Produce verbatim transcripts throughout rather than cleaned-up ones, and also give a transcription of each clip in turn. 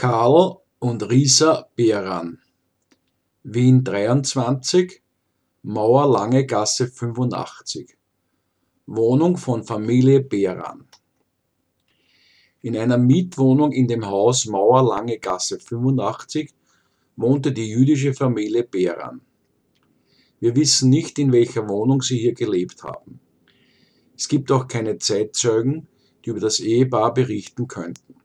Karl und Risa Beran, Wien dreiundzwanzig, Mauer Lange Gasse fünfundachtzig, Wohnung von Familie Beran. In einer Mietwohnung in dem Haus Mauer Lange Gasse fünfundachtzig wohnte die jüdische Familie Beran. Wir wissen nicht, in welcher Wohnung sie hier gelebt haben. Es gibt auch keine Zeitzeugen, die über das Ehepaar berichten könnten.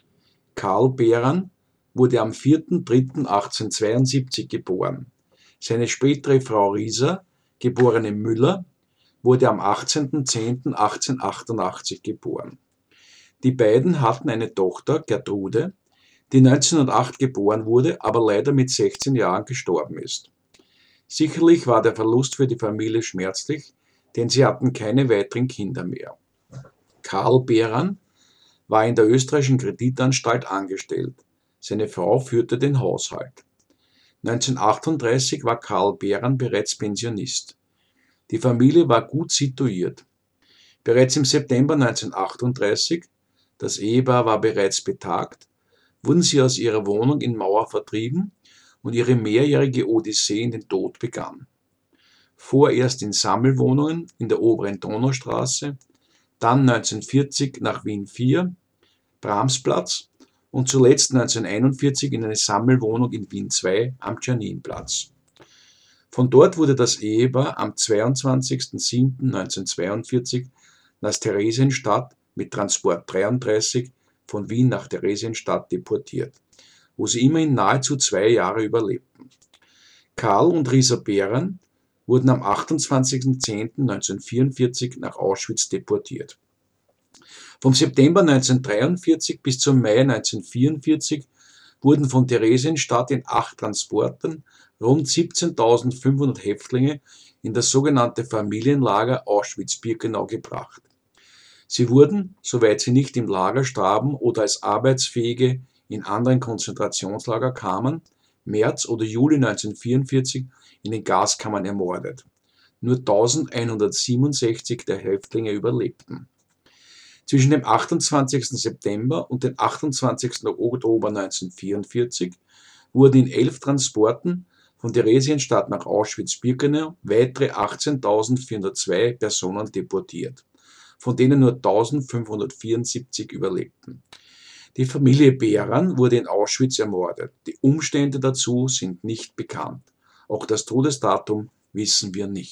Karl Beran wurde am vierten dritten achtzehnhundertzweiundsiebzig geboren. Seine spätere Frau Risa, geborene Müller, wurde am achtzehnten zehnten achtzehnhundertachtundachtzig geboren. Die beiden hatten eine Tochter, Gertrude, die neunzehnhundertacht geboren wurde, aber leider mit sechzehn Jahren gestorben ist. Sicherlich war der Verlust für die Familie schmerzlich, denn sie hatten keine weiteren Kinder mehr. Karl Beran war in der österreichischen Kreditanstalt angestellt. Seine Frau führte den Haushalt. neunzehnhundertachtunddreißig war Karl Beran bereits Pensionist. Die Familie war gut situiert. Bereits im September neunzehnhundertachtunddreißig, das Ehepaar war bereits betagt, wurden sie aus ihrer Wohnung in Mauer vertrieben und ihre mehrjährige Odyssee in den Tod begann. Vorerst in Sammelwohnungen in der oberen Donaustraße, dann neunzehnhundertvierzig nach Wien vier, Bramsplatz und zuletzt neunzehnhunderteinundvierzig in eine Sammelwohnung in Wien zwei am Tscherninplatz. Von dort wurde das Ehepaar am zweiundzwanzigsten siebten neunzehnhundertzweiundvierzig nach Theresienstadt mit Transport dreiunddreißig von Wien nach Theresienstadt deportiert, wo sie immerhin nahezu zwei Jahre überlebten. Karl und Risa Beran wurden am achtundzwanzigsten zehnten neunzehnhundertvierundvierzig nach Auschwitz deportiert. Vom September neunzehnhundertdreiundvierzig bis zum Mai neunzehnhundertvierundvierzig wurden von Theresienstadt in acht Transporten rund siebzehntausendfünfhundert Häftlinge in das sogenannte Familienlager Auschwitz-Birkenau gebracht. Sie wurden, soweit sie nicht im Lager starben oder als Arbeitsfähige in anderen Konzentrationslager kamen, März oder Juli neunzehnhundertvierundvierzig in den Gaskammern ermordet. Nur eintausendeinhundertsiebenundsechzig der Häftlinge überlebten. Zwischen dem achtundzwanzigsten September und dem achtundzwanzigsten Oktober neunzehnhundertvierundvierzig wurden in elf Transporten von Theresienstadt nach Auschwitz-Birkenau weitere achtzehntausendvierhundertzwei Personen deportiert, von denen nur eintausendfünfhundertvierundsiebzig überlebten. Die Familie Beran wurde in Auschwitz ermordet. Die Umstände dazu sind nicht bekannt. Auch das Todesdatum wissen wir nicht.